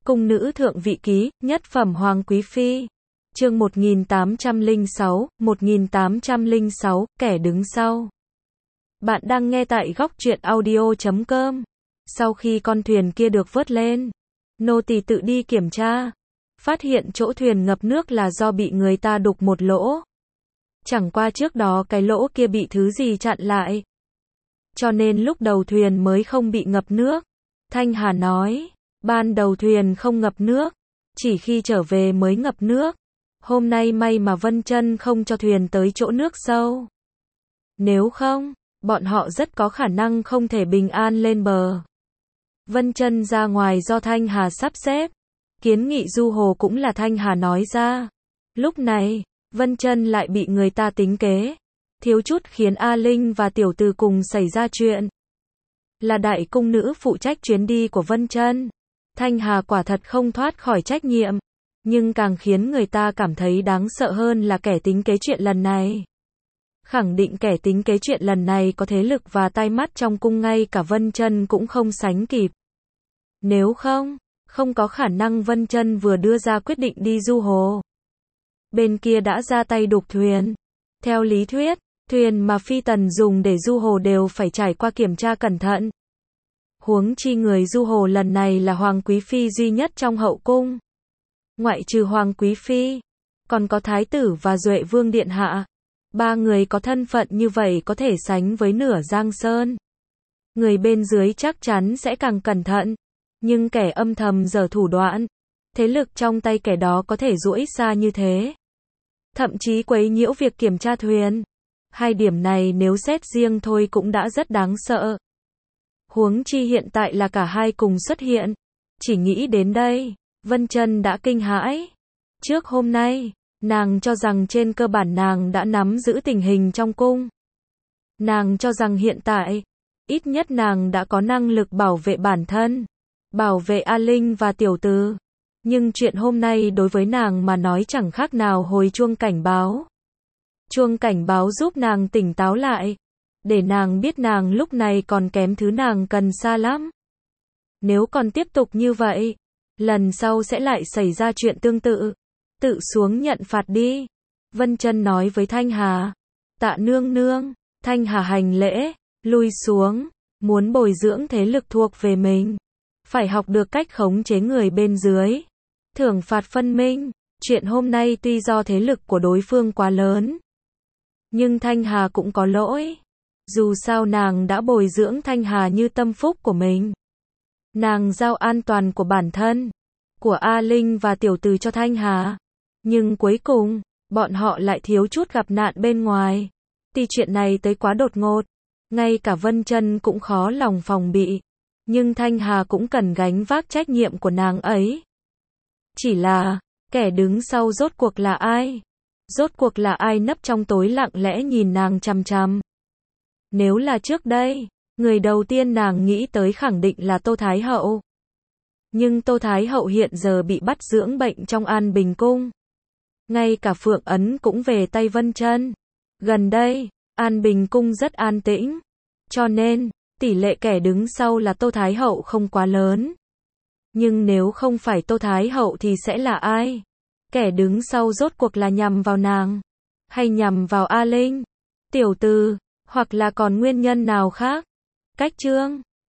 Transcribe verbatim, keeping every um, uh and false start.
Cung nữ thượng vị ký, nhất phẩm Hoàng Quý Phi. Chương một nghìn tám trăm lẻ sáu, một nghìn tám trăm lẻ sáu, kẻ đứng sau. Bạn đang nghe tại góc truyện audio chấm com. Sau khi con thuyền kia được vớt lên, nô tỳ tự đi kiểm tra, phát hiện chỗ thuyền ngập nước là do bị người ta đục một lỗ. Chẳng qua trước đó cái lỗ kia bị thứ gì chặn lại, cho nên lúc đầu thuyền mới không bị ngập nước. Thanh Hà nói, ban đầu thuyền không ngập nước, chỉ khi trở về mới ngập nước. Hôm nay may mà Vân Chân không cho thuyền tới chỗ nước sâu. Nếu không, bọn họ rất có khả năng không thể bình an lên bờ. Vân Chân ra ngoài do Thanh Hà sắp xếp. Kiến nghị du hồ cũng là Thanh Hà nói ra. Lúc này, Vân Chân lại bị người ta tính kế, thiếu chút khiến A Linh và tiểu từ cùng xảy ra chuyện. Là đại cung nữ phụ trách chuyến đi của Vân Chân, Thanh Hà quả thật không thoát khỏi trách nhiệm, nhưng càng khiến người ta cảm thấy đáng sợ hơn là kẻ tính kế chuyện lần này. Khẳng định kẻ tính kế chuyện lần này có thế lực và tai mắt trong cung ngay cả Vân Chân cũng không sánh kịp. Nếu không, không có khả năng Vân Chân vừa đưa ra quyết định đi du hồ, bên kia đã ra tay đục thuyền. Theo lý thuyết, thuyền mà phi tần dùng để du hồ đều phải trải qua kiểm tra cẩn thận. Huống chi người du hồ lần này là Hoàng Quý Phi duy nhất trong hậu cung. Ngoại trừ Hoàng Quý Phi, còn có Thái tử và Duệ Vương Điện Hạ. Ba người có thân phận như vậy có thể sánh với nửa Giang Sơn. Người bên dưới chắc chắn sẽ càng cẩn thận, nhưng kẻ âm thầm giở thủ đoạn, thế lực trong tay kẻ đó có thể duỗi xa như thế. Thậm chí quấy nhiễu việc kiểm tra thuyền. Hai điểm này nếu xét riêng thôi cũng đã rất đáng sợ. Huống chi hiện tại là cả hai cùng xuất hiện. Chỉ nghĩ đến đây, Vân Chân đã kinh hãi. Trước hôm nay, nàng cho rằng trên cơ bản nàng đã nắm giữ tình hình trong cung. Nàng cho rằng hiện tại, ít nhất nàng đã có năng lực bảo vệ bản thân, bảo vệ A Linh và tiểu từ. Nhưng chuyện hôm nay đối với nàng mà nói chẳng khác nào hồi chuông cảnh báo. Chuông cảnh báo giúp nàng tỉnh táo lại, để nàng biết nàng lúc này còn kém thứ nàng cần xa lắm. Nếu còn tiếp tục như vậy, lần sau sẽ lại xảy ra chuyện tương tự. Tự xuống nhận phạt đi. Vân Chân nói với Thanh Hà. Tạ nương nương. Thanh Hà hành lễ, lui xuống. Muốn bồi dưỡng thế lực thuộc về mình, phải học được cách khống chế người bên dưới. Thưởng phạt phân minh. Chuyện hôm nay tuy do thế lực của đối phương quá lớn, nhưng Thanh Hà cũng có lỗi. Dù sao nàng đã bồi dưỡng Thanh Hà như tâm phúc của mình. Nàng giao an toàn của bản thân, của A Linh và tiểu từ cho Thanh Hà. Nhưng cuối cùng, bọn họ lại thiếu chút gặp nạn bên ngoài. Tuy chuyện này tới quá đột ngột, ngay cả Vân Chân cũng khó lòng phòng bị. Nhưng Thanh Hà cũng cần gánh vác trách nhiệm của nàng ấy. Chỉ là, kẻ đứng sau rốt cuộc là ai? Rốt cuộc là ai nấp trong tối lặng lẽ nhìn nàng chằm chằm? Nếu là trước đây, người đầu tiên nàng nghĩ tới khẳng định là Tô Thái Hậu. Nhưng Tô Thái Hậu hiện giờ bị bắt dưỡng bệnh trong An Bình Cung. Ngay cả Phượng Ấn cũng về tay Vân Chân. Gần đây, An Bình Cung rất an tĩnh, cho nên, tỷ lệ kẻ đứng sau là Tô Thái Hậu không quá lớn. Nhưng nếu không phải Tô Thái Hậu thì sẽ là ai? Kẻ đứng sau rốt cuộc là nhằm vào nàng, hay nhằm vào A Linh, tiểu từ, hoặc là còn nguyên nhân nào khác? Cách chương